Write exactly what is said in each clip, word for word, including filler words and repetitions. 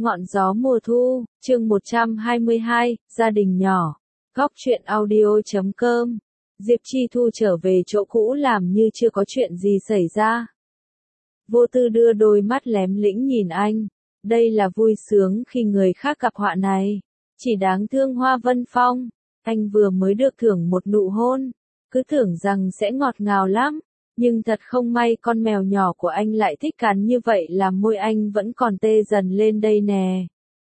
Ngọn gió mùa thu, chương một trăm hai mươi hai, gia đình nhỏ. Góc truyện audio chấm com. Diệp Chi Thu trở về chỗ cũ làm như chưa có chuyện gì xảy ra. Vô Tư đưa đôi mắt lém lĩnh nhìn anh. Đây là vui sướng khi người khác gặp họa này. Chỉ đáng thương Hoa Vân Phong. Anh vừa mới được thưởng một nụ hôn. Cứ tưởng rằng sẽ ngọt ngào lắm. Nhưng thật không may con mèo nhỏ của anh lại thích cắn như vậy làm môi anh vẫn còn tê dần lên đây nè.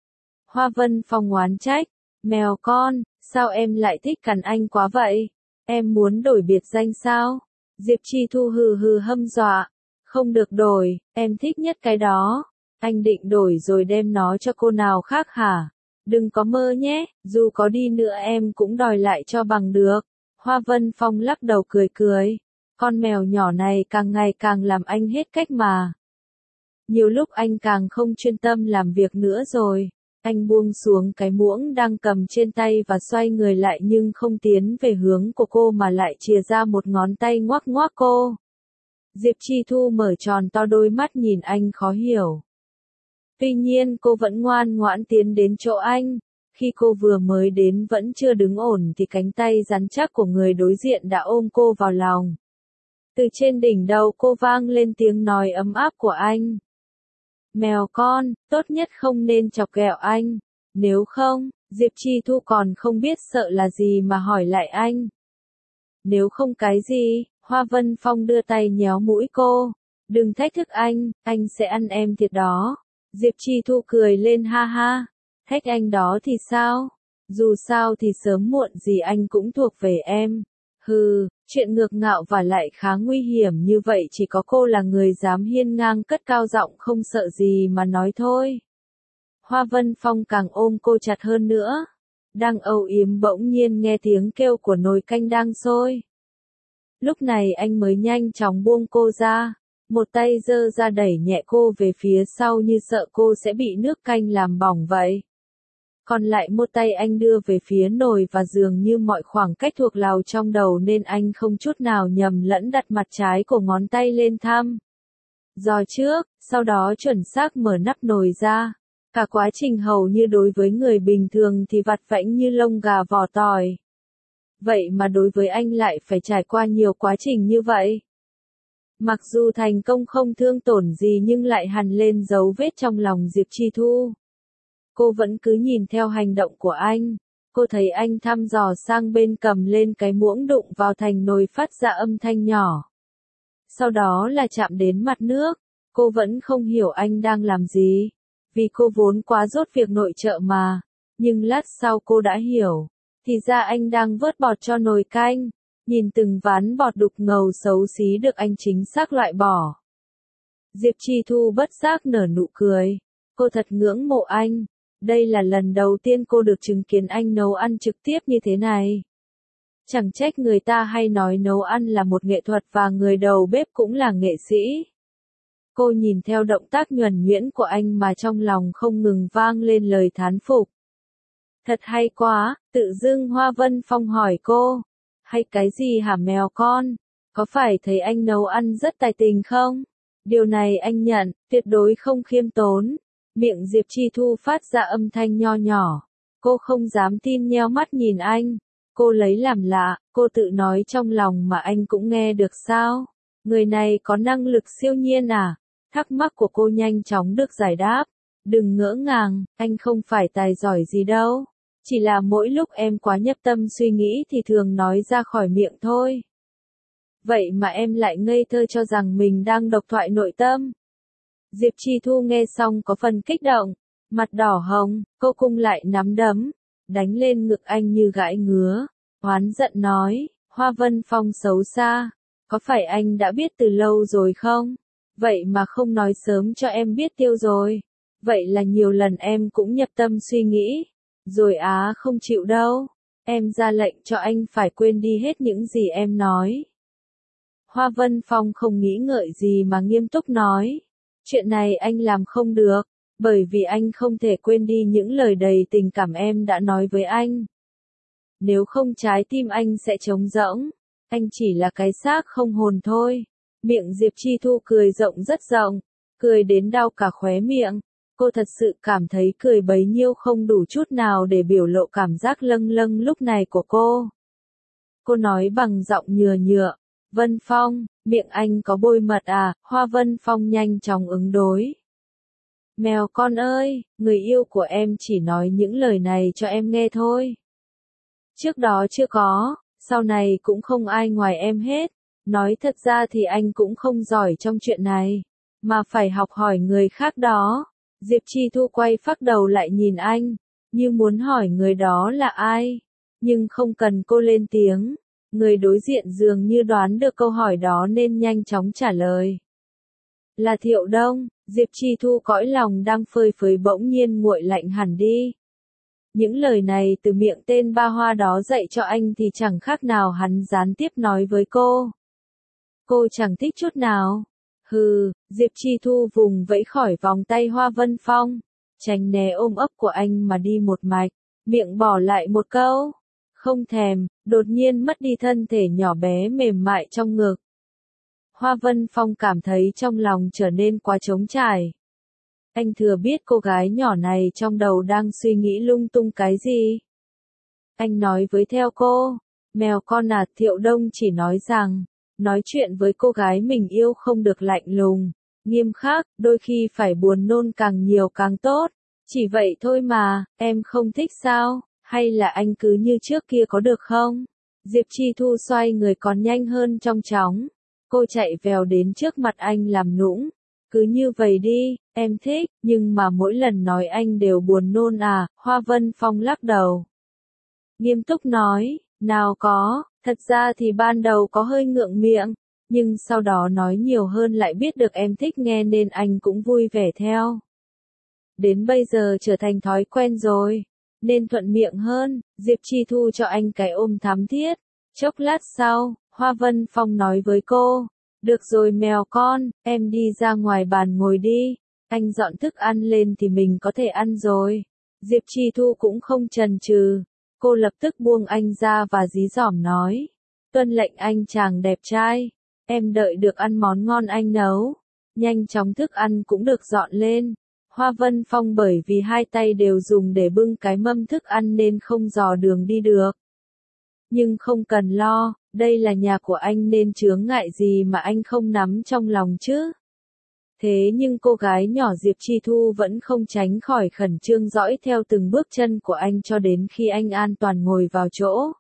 Hoa Vân Phong oán trách. Mèo con, sao em lại thích cắn anh quá vậy? Em muốn đổi biệt danh sao? Diệp Chi Thu hừ hừ hâm dọa. Không được đổi, em thích nhất cái đó. Anh định đổi rồi đem nó cho cô nào khác hả? Đừng có mơ nhé, dù có đi nữa em cũng đòi lại cho bằng được. Hoa Vân Phong lắc đầu cười cười. Con mèo nhỏ này càng ngày càng làm anh hết cách mà. Nhiều lúc anh càng không chuyên tâm làm việc nữa rồi. Anh buông xuống cái muỗng đang cầm trên tay và xoay người lại nhưng không tiến về hướng của cô mà lại chìa ra một ngón tay ngoắc ngoắc cô. Diệp Chi Thu mở tròn to đôi mắt nhìn anh khó hiểu. Tuy nhiên cô vẫn ngoan ngoãn tiến đến chỗ anh. Khi cô vừa mới đến vẫn chưa đứng ổn thì cánh tay rắn chắc của người đối diện đã ôm cô vào lòng. Từ trên đỉnh đầu cô vang lên tiếng nói ấm áp của anh. Mèo con, tốt nhất không nên chọc ghẹo anh. Nếu không, Diệp Chi Thu còn không biết sợ là gì mà hỏi lại anh. Nếu không cái gì, Hoa Vân Phong đưa tay nhéo mũi cô. Đừng thách thức anh, anh sẽ ăn em thiệt đó. Diệp Chi Thu cười lên ha ha. Thách anh đó thì sao? Dù sao thì sớm muộn gì anh cũng thuộc về em. Hừ, chuyện ngược ngạo và lại khá nguy hiểm như vậy chỉ có cô là người dám hiên ngang cất cao giọng không sợ gì mà nói thôi. Hoa Vân Phong càng ôm cô chặt hơn nữa. Đang âu yếm bỗng nhiên nghe tiếng kêu của nồi canh đang sôi. Lúc này anh mới nhanh chóng buông cô ra. Một tay giơ ra đẩy nhẹ cô về phía sau như sợ cô sẽ bị nước canh làm bỏng vậy. Còn lại một tay anh đưa về phía nồi và dường như mọi khoảng cách thuộc lào trong đầu nên anh không chút nào nhầm lẫn đặt mặt trái của ngón tay lên thăm. Giò trước, sau đó chuẩn xác mở nắp nồi ra. Cả quá trình hầu như đối với người bình thường thì vặt vãnh như lông gà vỏ tỏi. Vậy mà đối với anh lại phải trải qua nhiều quá trình như vậy. Mặc dù thành công không thương tổn gì nhưng lại hằn lên dấu vết trong lòng Diệp Chi Thu. Cô vẫn cứ nhìn theo hành động của anh. Cô thấy anh thăm dò sang bên cầm lên cái muỗng đụng vào thành nồi phát ra âm thanh nhỏ. Sau đó là chạm đến mặt nước. Cô vẫn không hiểu anh đang làm gì. Vì cô vốn quá dốt việc nội trợ mà. Nhưng lát sau cô đã hiểu. Thì ra anh đang vớt bọt cho nồi canh. Nhìn từng ván bọt đục ngầu xấu xí được anh chính xác loại bỏ. Diệp Chi Thu bất giác nở nụ cười. Cô thật ngưỡng mộ anh. Đây là lần đầu tiên cô được chứng kiến anh nấu ăn trực tiếp như thế này. Chẳng trách người ta hay nói nấu ăn là một nghệ thuật và người đầu bếp cũng là nghệ sĩ. Cô nhìn theo động tác nhuần nhuyễn của anh mà trong lòng không ngừng vang lên lời thán phục. Thật hay quá, tự dưng Hoa Vân Phong hỏi cô. Hay cái gì hả mèo con? Có phải thấy anh nấu ăn rất tài tình không? Điều này anh nhận, tuyệt đối không khiêm tốn. Miệng Diệp Chi Thu phát ra âm thanh nho nhỏ. Cô không dám tin nheo mắt nhìn anh. Cô lấy làm lạ, cô tự nói trong lòng mà anh cũng nghe được sao? Người này có năng lực siêu nhiên à? Thắc mắc của cô nhanh chóng được giải đáp. Đừng ngỡ ngàng, anh không phải tài giỏi gì đâu. Chỉ là mỗi lúc em quá nhập tâm suy nghĩ thì thường nói ra khỏi miệng thôi. Vậy mà em lại ngây thơ cho rằng mình đang độc thoại nội tâm. Diệp Chi Thu nghe xong có phần kích động, mặt đỏ hồng, cô cung lại nắm đấm, đánh lên ngực anh như gãi ngứa, oán giận nói, Hoa Vân Phong xấu xa, có phải anh đã biết từ lâu rồi không? Vậy mà không nói sớm cho em biết tiêu rồi. Vậy là nhiều lần em cũng nhập tâm suy nghĩ, rồi á không chịu đâu, em ra lệnh cho anh phải quên đi hết những gì em nói. Hoa Vân Phong không nghĩ ngợi gì mà nghiêm túc nói. Chuyện này anh làm không được, bởi vì anh không thể quên đi những lời đầy tình cảm em đã nói với anh. Nếu không trái tim anh sẽ trống rỗng, anh chỉ là cái xác không hồn thôi. Miệng Diệp Chi Thu cười rộng rất rộng, cười đến đau cả khóe miệng. Cô thật sự cảm thấy cười bấy nhiêu không đủ chút nào để biểu lộ cảm giác lâng lâng lúc này của cô. Cô nói bằng giọng nhừa nhựa, Vân Phong, miệng anh có bôi mật à? Hoa Vân Phong nhanh chóng ứng đối. Mèo con ơi, người yêu của em chỉ nói những lời này cho em nghe thôi. Trước đó chưa có, sau này cũng không ai ngoài em hết. Nói thật ra thì anh cũng không giỏi trong chuyện này, mà phải học hỏi người khác đó. Diệp Chi Thu quay phác đầu lại nhìn anh, như muốn hỏi người đó là ai. Nhưng không cần cô lên tiếng, người đối diện dường như đoán được câu hỏi đó nên nhanh chóng trả lời. Là Thiệu Đông. Diệp Chi Thu cõi lòng đang phơi phới bỗng nhiên nguội lạnh hẳn đi. Những lời này từ miệng tên ba hoa đó dạy cho anh thì chẳng khác nào hắn gián tiếp nói với cô. Cô chẳng thích chút nào. Hừ, Diệp Chi Thu vùng vẫy khỏi vòng tay Hoa Vân Phong, tránh né ôm ấp của anh mà đi một mạch, miệng bỏ lại một câu. Không thèm, đột nhiên mất đi thân thể nhỏ bé mềm mại trong ngực. Hoa Vân Phong cảm thấy trong lòng trở nên quá trống trải. Anh thừa biết cô gái nhỏ này trong đầu đang suy nghĩ lung tung cái gì. Anh nói với theo cô, mèo con à, Thiệu Đông chỉ nói rằng, nói chuyện với cô gái mình yêu không được lạnh lùng, nghiêm khắc, đôi khi phải buồn nôn càng nhiều càng tốt. Chỉ vậy thôi mà, em không thích sao, hay là anh cứ như trước kia có được không? Diệp Chi Thu xoay người còn nhanh hơn trong chóng. Cô chạy vèo đến trước mặt anh làm nũng. Cứ như vậy đi, em thích, nhưng mà mỗi lần nói anh đều buồn nôn à? Hoa Vân Phong lắc đầu. Nghiêm túc nói, nào có, thật ra thì ban đầu có hơi ngượng miệng, nhưng sau đó nói nhiều hơn lại biết được em thích nghe nên anh cũng vui vẻ theo. Đến bây giờ trở thành thói quen rồi, nên thuận miệng hơn. Diệp Chi Thu cho anh cái ôm thắm thiết. Chốc lát sau, Hoa Vân Phong nói với cô, được rồi mèo con, em đi ra ngoài bàn ngồi đi, anh dọn thức ăn lên thì mình có thể ăn rồi. Diệp Chi Thu cũng không chần chừ, cô lập tức buông anh ra và dí dỏm nói, tuân lệnh anh chàng đẹp trai, em đợi được ăn món ngon anh nấu. Nhanh chóng thức ăn cũng được dọn lên. Hoa Vân Phong bởi vì hai tay đều dùng để bưng cái mâm thức ăn nên không dò đường đi được. Nhưng không cần lo, đây là nhà của anh nên chướng ngại gì mà anh không nắm trong lòng chứ. Thế nhưng cô gái nhỏ Diệp Chi Thu vẫn không tránh khỏi khẩn trương dõi theo từng bước chân của anh cho đến khi anh an toàn ngồi vào chỗ.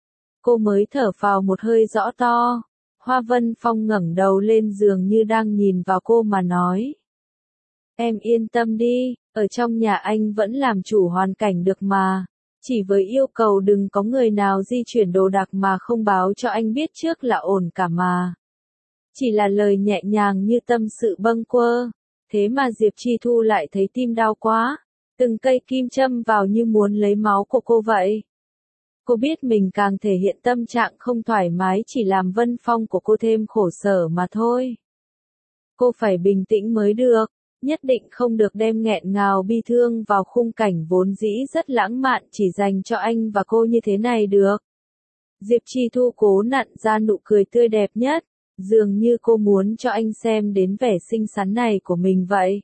Cô mới thở phào một hơi rõ to. Hoa Vân Phong ngẩng đầu lên dường như đang nhìn vào cô mà nói. Em yên tâm đi, ở trong nhà anh vẫn làm chủ hoàn cảnh được mà. Chỉ với yêu cầu đừng có người nào di chuyển đồ đạc mà không báo cho anh biết trước là ổn cả mà. Chỉ là lời nhẹ nhàng như tâm sự bâng quơ. Thế mà Diệp Chi Thu lại thấy tim đau quá. Từng cây kim châm vào như muốn lấy máu của cô vậy. Cô biết mình càng thể hiện tâm trạng không thoải mái chỉ làm Vân Phong của cô thêm khổ sở mà thôi. Cô phải bình tĩnh mới được. Nhất định không được đem nghẹn ngào bi thương vào khung cảnh vốn dĩ rất lãng mạn chỉ dành cho anh và cô như thế này được. Diệp Chi Thu cố nặn ra nụ cười tươi đẹp nhất, dường như cô muốn cho anh xem đến vẻ xinh xắn này của mình vậy.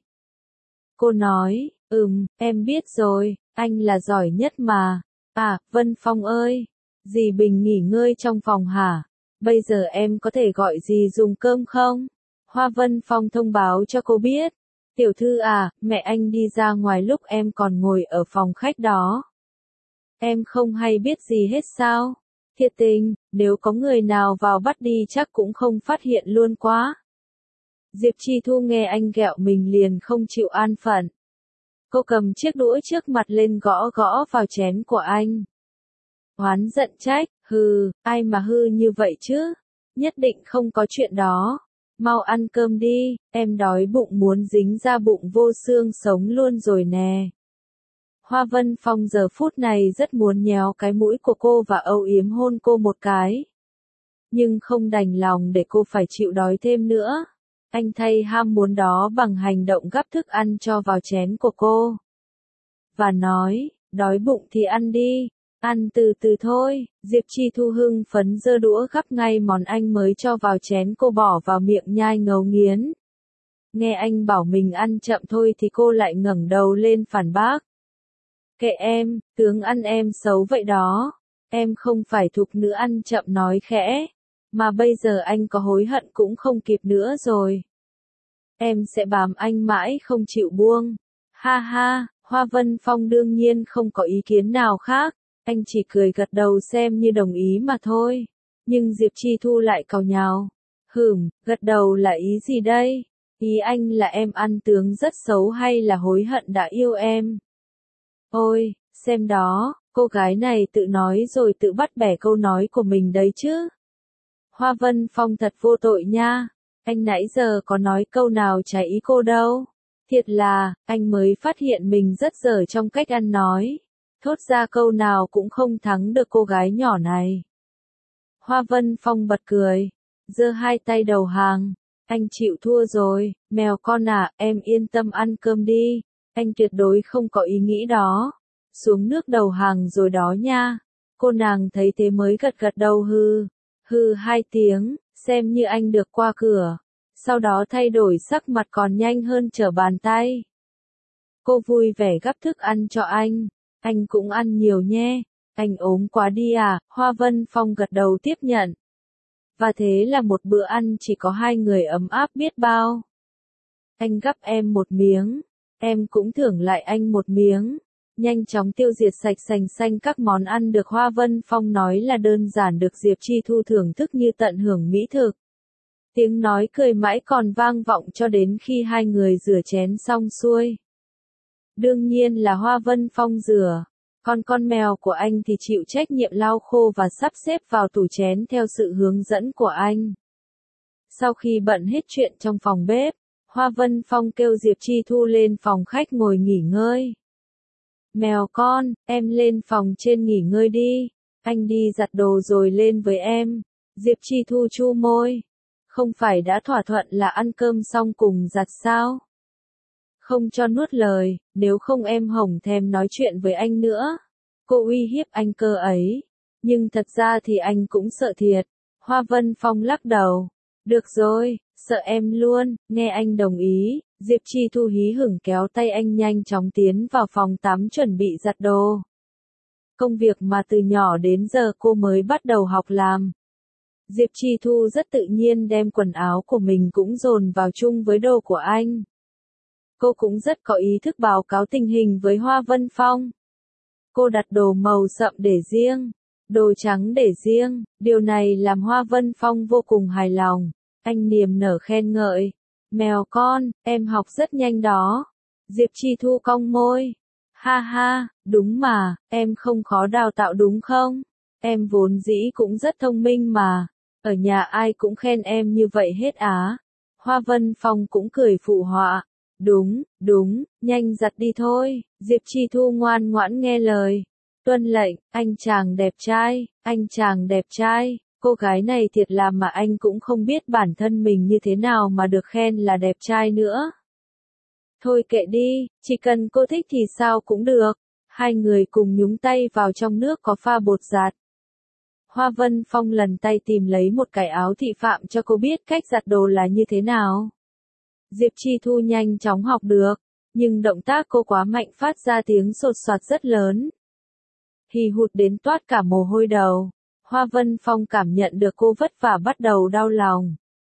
Cô nói, ừm, em biết rồi, anh là giỏi nhất mà. À, Vân Phong ơi, dì Bình nghỉ ngơi trong phòng hả? Bây giờ em có thể gọi dì dùng cơm không? Hoa Vân Phong thông báo cho cô biết. Tiểu thư à, mẹ anh đi ra ngoài lúc em còn ngồi ở phòng khách đó. Em không hay biết gì hết sao? Thiệt tình, nếu có người nào vào bắt đi chắc cũng không phát hiện luôn quá. Diệp Chi Thu nghe anh ghẹo mình liền không chịu an phận. Cô cầm chiếc đũa trước mặt lên gõ gõ vào chén của anh. Oán giận trách, hừ, ai mà hư như vậy chứ? Nhất định không có chuyện đó. Mau ăn cơm đi, em đói bụng muốn dính ra bụng vô xương sống luôn rồi nè. Hoa Vân Phong giờ phút này rất muốn nhéo cái mũi của cô và âu yếm hôn cô một cái. Nhưng không đành lòng để cô phải chịu đói thêm nữa. Anh thay ham muốn đó bằng hành động gắp thức ăn cho vào chén của cô. Và nói, đói bụng thì ăn đi, ăn từ từ thôi. Diệp Chi Thu hưng phấn giơ đũa gắp ngay món anh mới cho vào chén cô bỏ vào miệng nhai ngấu nghiến. Nghe anh bảo mình ăn chậm thôi thì cô lại ngẩng đầu lên phản bác. Kệ em, tướng ăn em xấu vậy đó. Em không phải thục nữ ăn chậm nói khẽ. Mà bây giờ anh có hối hận cũng không kịp nữa rồi. Em sẽ bám anh mãi không chịu buông. Ha ha, Hoa Vân Phong đương nhiên không có ý kiến nào khác. Anh chỉ cười gật đầu xem như đồng ý mà thôi. Nhưng Diệp Chi Thu lại càu nhàu. Hửm, gật đầu là ý gì đây? Ý anh là em ăn tướng rất xấu hay là hối hận đã yêu em? Ôi, xem đó, cô gái này tự nói rồi tự bắt bẻ câu nói của mình đấy chứ. Hoa Vân Phong thật vô tội nha. Anh nãy giờ có nói câu nào trái ý cô đâu. Thiệt là, anh mới phát hiện mình rất dở trong cách ăn nói. Thốt ra câu nào cũng không thắng được cô gái nhỏ này. Hoa Vân Phong bật cười, giơ hai tay đầu hàng. Anh chịu thua rồi, mèo con à, em yên tâm ăn cơm đi. Anh tuyệt đối không có ý nghĩ đó. Xuống nước đầu hàng rồi đó nha. Cô nàng thấy thế mới gật gật đầu hư. Hư hai tiếng, xem như anh được qua cửa. Sau đó thay đổi sắc mặt còn nhanh hơn trở bàn tay. Cô vui vẻ gắp thức ăn cho anh. Anh cũng ăn nhiều nhé. Anh ốm quá đi à, Hoa Vân Phong gật đầu tiếp nhận. Và thế là một bữa ăn chỉ có hai người ấm áp biết bao. Anh gắp em một miếng, em cũng thưởng lại anh một miếng. Nhanh chóng tiêu diệt sạch sành xanh các món ăn được Hoa Vân Phong nói là đơn giản được Diệp Chi Thu thưởng thức như tận hưởng mỹ thực. Tiếng nói cười mãi còn vang vọng cho đến khi hai người rửa chén xong xuôi. Đương nhiên là Hoa Vân Phong rửa. Còn con mèo của anh thì chịu trách nhiệm lau khô và sắp xếp vào tủ chén theo sự hướng dẫn của anh. Sau khi bận hết chuyện trong phòng bếp, Hoa Vân Phong kêu Diệp Chi Thu lên phòng khách ngồi nghỉ ngơi. Mèo con, em lên phòng trên nghỉ ngơi đi. Anh đi giặt đồ rồi lên với em. Diệp Chi Thu chu môi. Không phải đã thỏa thuận là ăn cơm xong cùng giặt sao? Không cho nuốt lời, nếu không em hổng thèm nói chuyện với anh nữa. Cô uy hiếp anh cơ ấy. Nhưng thật ra thì anh cũng sợ thiệt. Hoa Vân Phong lắc đầu. Được rồi, sợ em luôn, nghe anh đồng ý. Diệp Chi Thu hí hửng kéo tay anh nhanh chóng tiến vào phòng tắm chuẩn bị giặt đồ. Công việc mà từ nhỏ đến giờ cô mới bắt đầu học làm. Diệp Chi Thu rất tự nhiên đem quần áo của mình cũng dồn vào chung với đồ của anh. Cô cũng rất có ý thức báo cáo tình hình với Hoa Vân Phong. Cô đặt đồ màu sậm để riêng, đồ trắng để riêng, điều này làm Hoa Vân Phong vô cùng hài lòng. Anh niềm nở khen ngợi. Mèo con, em học rất nhanh đó. Diệp Chi Thu cong môi. Ha ha, đúng mà, em không khó đào tạo đúng không? Em vốn dĩ cũng rất thông minh mà. Ở nhà ai cũng khen em như vậy hết á. Hoa Vân Phong cũng cười phụ họa. Đúng, đúng, nhanh giặt đi thôi. Diệp Chi Thu ngoan ngoãn nghe lời. Tuân lệnh, anh chàng đẹp trai, anh chàng đẹp trai. Cô gái này thiệt là mà anh cũng không biết bản thân mình như thế nào mà được khen là đẹp trai nữa. Thôi kệ đi, chỉ cần cô thích thì sao cũng được. Hai người cùng nhúng tay vào trong nước có pha bột giặt. Hoa Vân Phong lần tay tìm lấy một cái áo thị phạm cho cô biết cách giặt đồ là như thế nào. Diệp Chi Thu nhanh chóng học được, nhưng động tác cô quá mạnh phát ra tiếng sột soạt rất lớn. Hì hụt đến toát cả mồ hôi đầu. Hoa Vân Phong cảm nhận được cô vất vả bắt đầu đau lòng.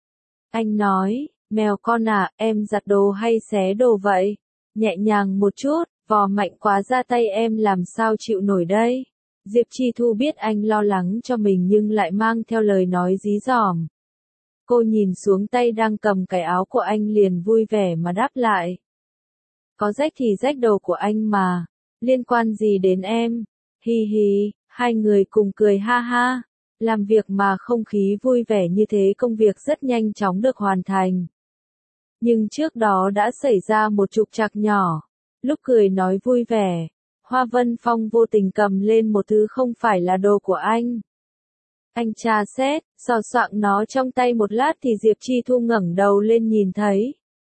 Anh nói, mèo con à, em giặt đồ hay xé đồ vậy? Nhẹ nhàng một chút, vò mạnh quá ra tay em làm sao chịu nổi đây? Diệp Chi Thu biết anh lo lắng cho mình nhưng lại mang theo lời nói dí dỏm. Cô nhìn xuống tay đang cầm cái áo của anh liền vui vẻ mà đáp lại. Có rách thì rách đồ của anh mà, liên quan gì đến em? Hi hi, hai người cùng cười ha ha. Làm việc mà không khí vui vẻ như thế công việc rất nhanh chóng được hoàn thành. Nhưng trước đó đã xảy ra một trục trặc nhỏ. Lúc cười nói vui vẻ, Hoa Vân Phong vô tình cầm lên một thứ không phải là đồ của anh. Anh tra xét, sờ soạng nó trong tay một lát thì Diệp Chi Thu ngẩng đầu lên nhìn thấy.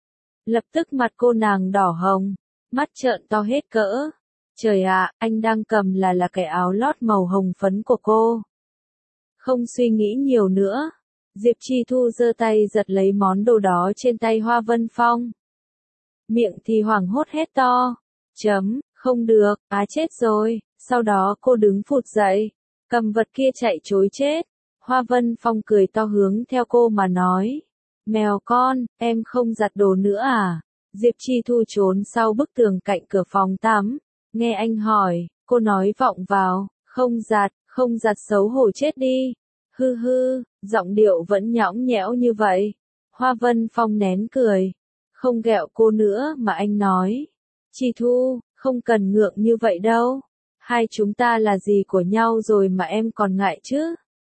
Lập tức mặt cô nàng đỏ hồng, mắt trợn to hết cỡ. Trời ạ, anh đang cầm là là cái áo lót màu hồng phấn của cô. Không suy nghĩ nhiều nữa, Diệp Chi Thu giơ tay giật lấy món đồ đó trên tay Hoa Vân Phong. Miệng thì hoảng hốt hét to. Chấm, không được, á chết rồi. Sau đó cô đứng phụt dậy, cầm vật kia chạy trối chết. Hoa Vân Phong cười to hướng theo cô mà nói. Mèo con, em không giặt đồ nữa à? Diệp Chi Thu trốn sau bức tường cạnh cửa phòng tắm. Nghe anh hỏi, cô nói vọng vào, không giặt, không giặt xấu hổ chết đi. Hư hư, giọng điệu vẫn nhõng nhẽo như vậy. Hoa Vân Phong nén cười. Không ghẹo cô nữa mà anh nói. Chi Thu, không cần ngượng như vậy đâu. Hai chúng ta là gì của nhau rồi mà em còn ngại chứ?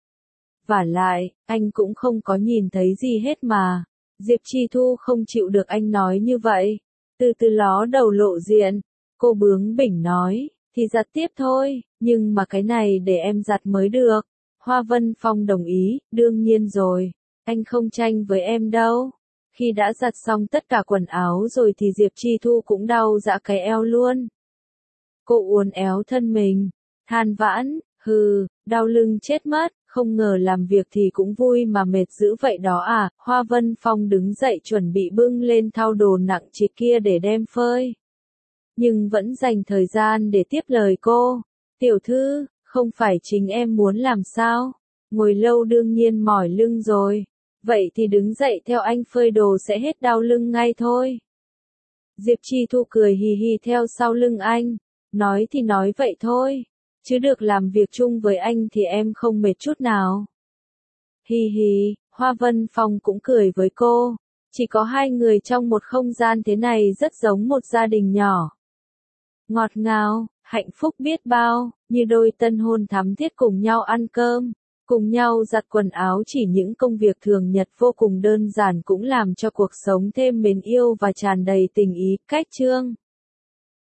Vả lại, anh cũng không có nhìn thấy gì hết mà. Diệp Chi Thu không chịu được anh nói như vậy. Từ từ ló đầu lộ diện. Cô bướng bỉnh nói, thì giặt tiếp thôi, nhưng mà cái này để em giặt mới được. Hoa Vân Phong đồng ý, đương nhiên rồi. Anh không tranh với em đâu. Khi đã giặt xong tất cả quần áo rồi thì Diệp Chi Thu cũng đau dã cái eo luôn. Cô uốn éo thân mình, than vãn, hừ, đau lưng chết mất, không ngờ làm việc thì cũng vui mà mệt dữ vậy đó à. Hoa Vân Phong đứng dậy chuẩn bị bưng lên thau đồ nặng trịch kia để đem phơi. Nhưng vẫn dành thời gian để tiếp lời cô. Tiểu thư, không phải chính em muốn làm sao? Ngồi lâu đương nhiên mỏi lưng rồi. Vậy thì đứng dậy theo anh phơi đồ sẽ hết đau lưng ngay thôi. Diệp Chi Thu cười hì hì theo sau lưng anh. Nói thì nói vậy thôi. Chứ được làm việc chung với anh thì em không mệt chút nào. Hì hì, Hoa Vân Phong cũng cười với cô. Chỉ có hai người trong một không gian thế này rất giống một gia đình nhỏ. Ngọt ngào, hạnh phúc biết bao, như đôi tân hôn thắm thiết cùng nhau ăn cơm, cùng nhau giặt quần áo. Chỉ những công việc thường nhật vô cùng đơn giản cũng làm cho cuộc sống thêm mến yêu và tràn đầy tình ý. Cách chương